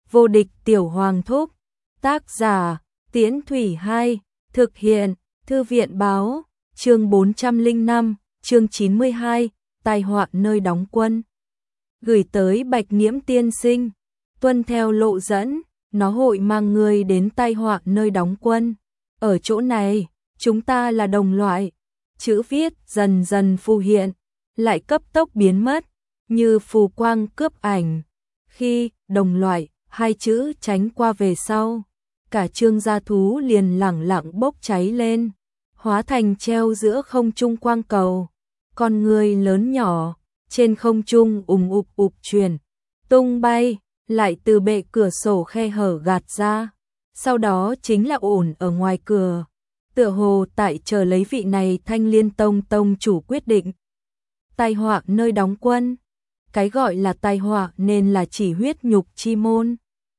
Vô địch tiểu hoàng thúc. Tác giả, Tiễn Thủy 2, thực hiện, Thư viện báo, chương 405, chương 92, tai họa nơi đóng quân. Gửi tới Bạch Nghiễm tiên sinh, tuân theo lộ dẫn, nó hội mang người đến tai họa nơi đóng quân. Ở chỗ này, chúng ta là đồng loại. Chữ viết dần dần phù hiện, lại cấp tốc biến mất, như phù quang cướp ảnh. Khi đồng loại, hai chữ tránh qua về sau, cả trương gia thú liền lẳng lặng bốc cháy lên, hóa thành treo giữa không trung quang cầu. Con người lớn nhỏ, trên không trung ục chuyển, tung bay, lại từ bệ cửa sổ khe hở gạt ra. Sau đó chính là ổn ở ngoài cửa, tựa hồ tại chờ lấy vị này Thanh Liên Tông tông chủ quyết định. Tai họa nơi đóng quân. Cái gọi là tai họa nên là chỉ huyết nhục chi môn.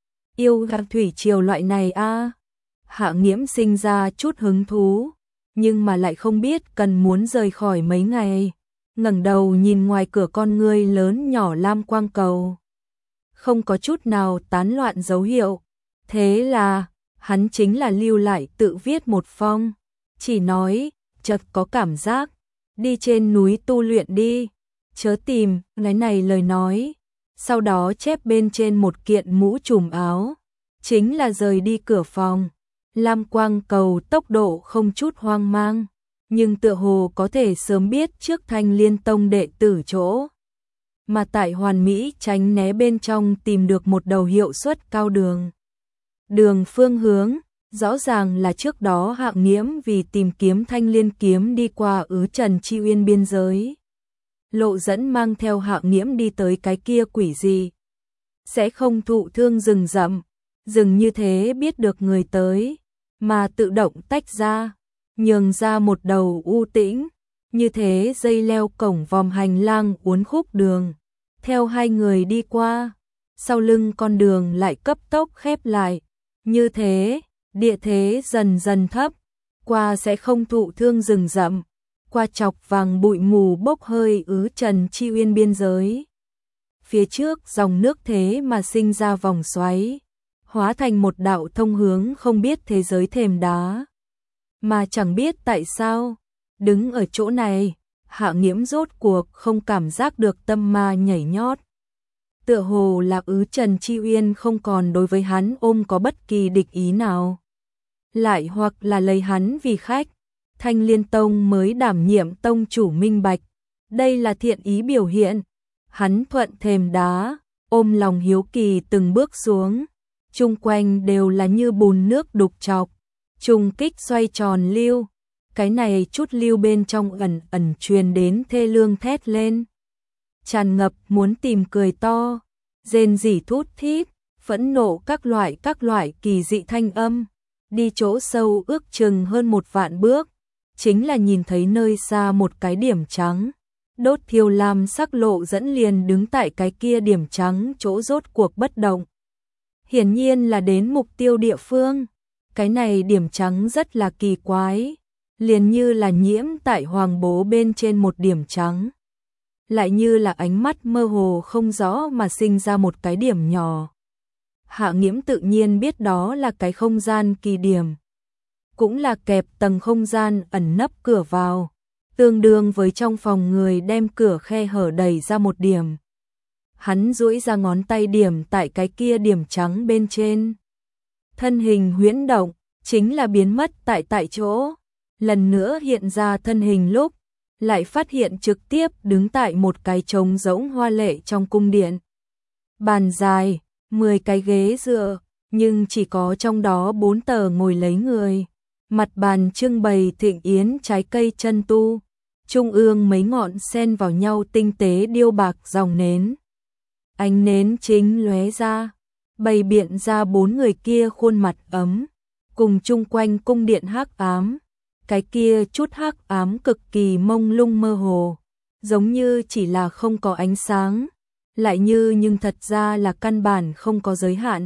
Yêu gạt thủy triều loại này a. Hạ Nghiễm sinh ra chút hứng thú, nhưng mà lại không biết cần muốn rời khỏi mấy ngày. Ngẩng đầu nhìn ngoài cửa con người lớn nhỏ lam quang cầu, không có chút nào tán loạn dấu hiệu. Thế là, hắn chính là lưu lại tự viết một phong, chỉ nói, chợt có cảm giác, đi trên núi tu luyện đi, chớ tìm, cái này lời nói. Sau đó chép bên trên một kiện mũ trùm áo, chính là rời đi cửa phòng. Lam quang cầu tốc độ không chút hoang mang, nhưng tựa hồ có thể sớm biết trước Thanh Liên Tông đệ tử chỗ. Mà tại hoàn mỹ tránh né bên trong tìm được một đầu hiệu suất cao đường. Đường phương hướng, rõ ràng là trước đó Hạ Nghiễm vì tìm kiếm Thanh Liên kiếm đi qua Trần Chi Uyên biên giới. Lộ dẫn mang theo Hạ Nghiễm đi tới cái kia quỷ gì. Sẽ không thụ thương rừng rậm, rừng như thế biết được người tới, mà tự động tách ra, nhường ra một đầu u tĩnh, như thế dây leo cổng vòm hành lang uốn khúc đường. Theo hai người đi qua, sau lưng con đường lại cấp tốc khép lại, như thế, địa thế dần dần thấp, qua sẽ không thụ thương rừng rậm, qua chọc vàng bụi mù bốc hơi Trần Chi Uyên biên giới. Phía trước dòng nước thế mà sinh ra vòng xoáy, hóa thành một đạo thông hướng không biết thế giới thềm đá. Mà chẳng biết tại sao, đứng ở chỗ này, Hạ Nghiễm rốt cuộc không cảm giác được tâm ma nhảy nhót. Tựa hồ là Trần Chi Uyên không còn đối với hắn ôm có bất kỳ địch ý nào. Lại hoặc là lấy hắn vì khách, Thanh Liên Tông mới đảm nhiệm tông chủ minh bạch. Đây là thiện ý biểu hiện. Hắn thuận thềm đá, ôm lòng hiếu kỳ từng bước xuống. Chung quanh đều là như bùn nước đục chọc, trùng kích xoay tròn lưu. Cái này chút lưu bên trong ẩn truyền đến thê lương thét lên. Tràn ngập muốn tìm cười to, rên rỉ thút thít, phẫn nộ các loại kỳ dị thanh âm. Đi chỗ sâu ước chừng hơn 1 vạn bước, chính là nhìn thấy nơi xa một cái điểm trắng. Đốt thiêu lam sắc lộ dẫn liền đứng tại cái kia điểm trắng chỗ rốt cuộc bất động. Hiển nhiên là đến mục tiêu địa phương. Cái này điểm trắng rất là kỳ quái, liền như là nhiễm tại hoàng bố bên trên một điểm trắng. Lại như là ánh mắt mơ hồ không rõ mà sinh ra một cái điểm nhỏ. Hạ Nghiễm tự nhiên biết đó là cái không gian kỳ điểm, cũng là kẹp tầng không gian ẩn nấp cửa vào, tương đương với trong phòng người đem cửa khe hở đẩy ra một điểm. Hắn duỗi ra ngón tay điểm tại cái kia điểm trắng bên trên. Thân hình huyễn động, chính là biến mất tại chỗ. Lần nữa hiện ra thân hình lúc, lại phát hiện trực tiếp đứng tại một cái trống rỗng hoa lệ trong cung điện. Bàn dài, 10 cái ghế dựa, nhưng chỉ có trong đó 4 tờ ngồi lấy người. Mặt bàn trưng bày thịnh yến trái cây chân tu, trung ương mấy ngọn sen vào nhau tinh tế điêu bạc dòng nến. Ánh nến chính lóe ra, bày biện ra 4 người kia khuôn mặt ấm, cùng chung quanh cung điện hắc ám. Cái kia chút hắc ám cực kỳ mông lung mơ hồ, giống như chỉ là không có ánh sáng, lại như nhưng thật ra là căn bản không có giới hạn.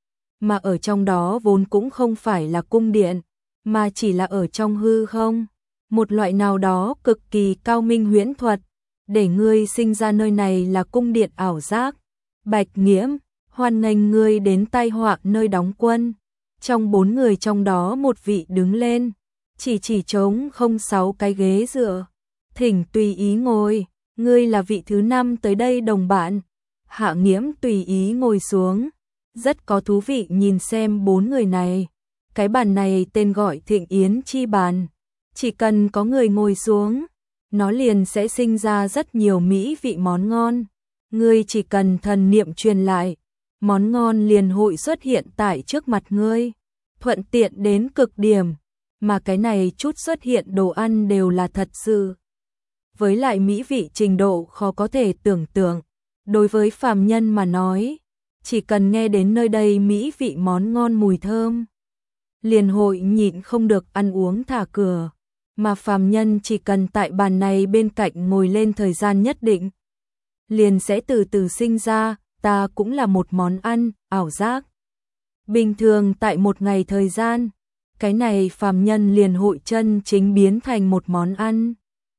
Mà ở trong đó vốn cũng không phải là cung điện, mà chỉ là ở trong hư không, một loại nào đó cực kỳ cao minh huyễn thuật, để ngươi sinh ra nơi này là cung điện ảo giác. Bạch Nghiễm, Hoan nghênh ngươi đến tai họa nơi đóng quân. Trong 4 người trong đó một vị đứng lên, chỉ trống không 6 cái ghế dựa. Thỉnh tùy ý ngồi, ngươi là vị thứ 5 tới đây đồng bạn. Hạ Nghiễm tùy ý ngồi xuống, rất có thú vị nhìn xem 4 người này. Cái bàn này tên gọi Thịnh Yến chi bàn, chỉ cần có người ngồi xuống, nó liền sẽ sinh ra rất nhiều mỹ vị món ngon. Ngươi chỉ cần thần niệm truyền lại, món ngon liền hội xuất hiện tại trước mặt ngươi, thuận tiện đến cực điểm, mà cái này chút xuất hiện đồ ăn đều là thật sự. Với lại mỹ vị trình độ khó có thể tưởng tượng, đối với phàm nhân mà nói, chỉ cần nghe đến nơi đây mỹ vị món ngon mùi thơm, liền hội nhịn không được ăn uống thả cửa, mà phàm nhân chỉ cần tại bàn này bên cạnh ngồi lên thời gian nhất định, liền sẽ từ từ sinh ra, ta cũng là một món ăn, ảo giác. Bình thường tại một ngày thời gian, cái này phàm nhân liền hội chân chính biến thành một món ăn.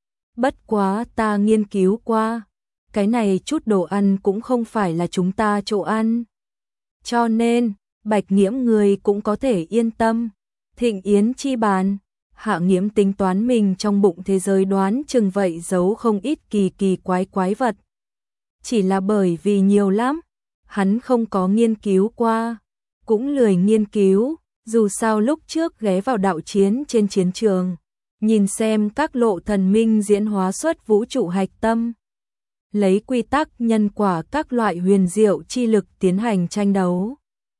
Bất quá ta nghiên cứu qua, cái này chút đồ ăn cũng không phải là chúng ta chỗ ăn. Cho nên, Bạch Nghiễm người cũng có thể yên tâm. Thịnh Yến chi bàn, Hạ Nghiễm tính toán mình trong bụng thế giới đoán chừng vậy giấu không ít kỳ quái vật. Chỉ là bởi vì nhiều lắm, hắn không có nghiên cứu qua, cũng lười nghiên cứu, dù sao lúc trước ghé vào đạo chiến trên chiến trường, nhìn xem các lộ thần minh diễn hóa xuất vũ trụ hạch tâm, lấy quy tắc nhân quả các loại huyền diệu chi lực tiến hành tranh đấu.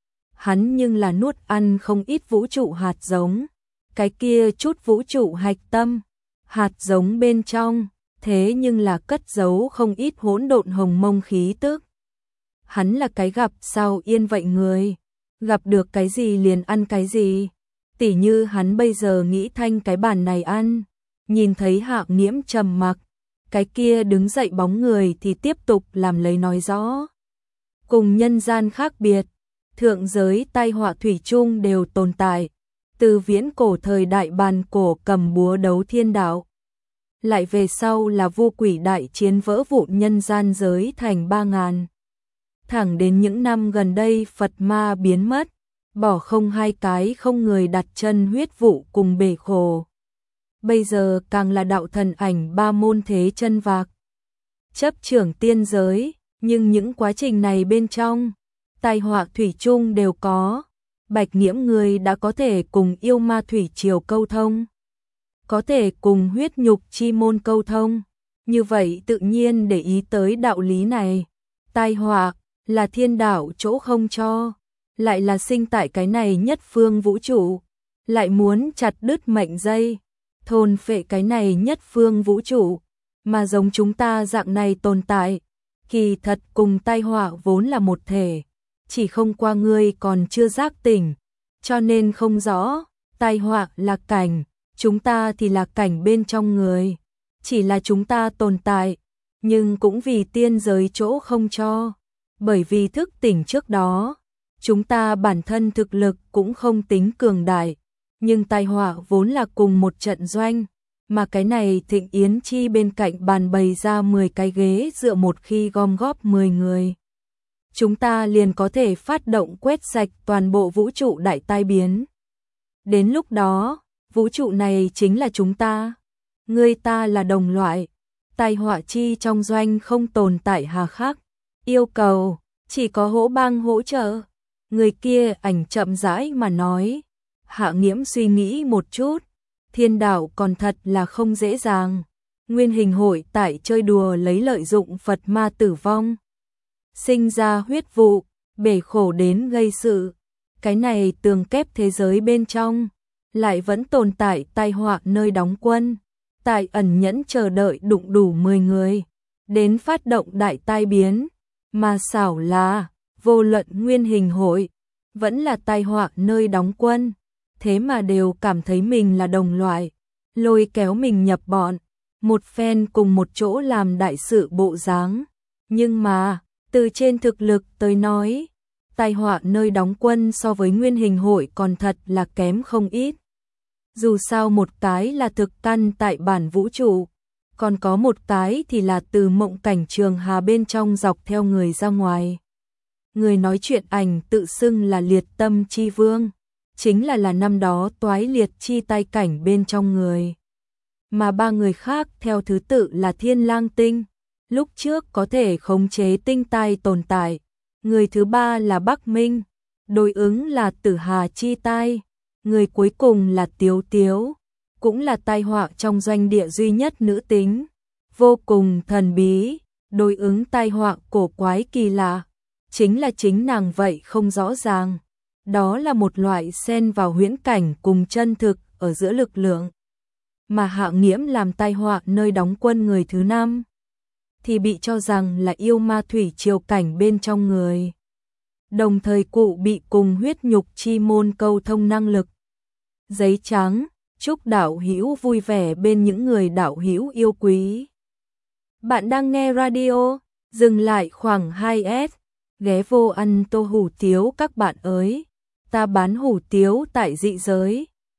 Hắn nhưng là nuốt ăn không ít vũ trụ hạt giống, cái kia chút vũ trụ hạch tâm, hạt giống bên trong, thế nhưng là cất giấu không ít hỗn độn hồng mông khí tức. Hắn là cái gặp sao yên vậy người, gặp được cái gì liền ăn cái gì. Tỉ như hắn bây giờ nghĩ thanh cái bàn này ăn, nhìn thấy Hạ Nghiễm trầm mặc, cái kia đứng dậy bóng người thì tiếp tục làm lấy nói rõ. Cùng nhân gian khác biệt, thượng giới tai họa thủy chung đều tồn tại, từ viễn cổ thời đại bàn cổ cầm búa đấu thiên đạo. Lại về sau là vô quỷ đại chiến vỡ vụn nhân gian giới thành 3000. Thẳng đến những năm gần đây Phật ma biến mất, bỏ không hai cái không người đặt chân huyết vụ cùng bể khổ. Bây giờ càng là đạo thần ảnh 3 môn thế chân vạc, chấp trưởng tiên giới, nhưng những quá trình này bên trong, tai họa thủy chung đều có. Bạch Nghiễm người đã có thể cùng yêu ma thủy triều câu thông, có thể cùng huyết nhục chi môn câu thông, như vậy tự nhiên để ý tới đạo lý này. Tai họa là thiên đạo chỗ không cho, lại là sinh tại cái này nhất phương vũ trụ, lại muốn chặt đứt mệnh dây, thôn phệ cái này nhất phương vũ trụ, mà giống chúng ta dạng này tồn tại, kỳ thật cùng tai họa vốn là một thể, chỉ không qua ngươi còn chưa giác tỉnh, cho nên không rõ, tai họa là cảnh, chúng ta thì là cảnh bên trong người, chỉ là chúng ta tồn tại, nhưng cũng vì tiên giới chỗ không cho, bởi vì thức tỉnh trước đó, chúng ta bản thân thực lực cũng không tính cường đại, nhưng tai họa vốn là cùng một trận doanh, mà cái này Thịnh Yến chi bên cạnh bàn bày ra 10 cái ghế dựa, một khi gom góp 10 người, chúng ta liền có thể phát động quét sạch toàn bộ vũ trụ đại tai biến. Đến lúc đó, vũ trụ này chính là chúng ta, người ta là đồng loại, tai họa chi trong doanh không tồn tại hà khắc, yêu cầu, chỉ có hỗ bang hỗ trợ. Người kia ảnh chậm rãi mà nói. Hạ Nghiễm suy nghĩ một chút, thiên đạo còn thật là không dễ dàng. Nguyên Hình hội tại chơi đùa lấy lợi dụng Phật ma tử vong, sinh ra huyết vụ, bể khổ đến gây sự. Cái này tường kép thế giới bên trong, lại vẫn tồn tại tai họa nơi đóng quân, tại ẩn nhẫn chờ đợi đụng đủ 10 người, đến phát động đại tai biến, mà xảo là, vô luận Nguyên Hình hội, vẫn là tai họa nơi đóng quân, thế mà đều cảm thấy mình là đồng loại, lôi kéo mình nhập bọn, một phen cùng một chỗ làm đại sự bộ dáng. Nhưng mà, từ trên thực lực tới nói, tai họa nơi đóng quân so với Nguyên Hình hội còn thật là kém không ít. Dù sao một cái là thực căn tại bản vũ trụ, còn có một cái thì là từ mộng cảnh trường hà bên trong dọc theo người ra ngoài. Người nói chuyện ảnh tự xưng là Liệt Tâm Chi Vương, chính là năm đó toái liệt chi tai cảnh bên trong người. Mà ba người khác theo thứ tự là Thiên Lang Tinh, lúc trước có thể khống chế tinh tai tồn tại. Người thứ ba là Bắc Minh, đối ứng là Tử Hà chi tai. Người cuối cùng là Tiếu Tiếu, cũng là tai họa trong doanh địa duy nhất nữ tính, vô cùng thần bí, đối ứng tai họa cổ quái kỳ lạ. Chính nàng vậy không rõ ràng. Đó là một loại xen vào huyễn cảnh cùng chân thực ở giữa lực lượng. Mà Hạ Nghiễm làm tai họa nơi đóng quân người thứ 5, thì bị cho rằng là yêu ma thủy triều cảnh bên trong người. Đồng thời cụ bị cùng huyết nhục chi môn câu thông năng lực. Giấy trắng, chúc đạo hữu vui vẻ bên những người đạo hữu yêu quý. Bạn đang nghe radio, dừng lại khoảng 2S, ghé vô ăn tô hủ tiếu các bạn ơi. Ta bán hủ tiếu tại dị giới,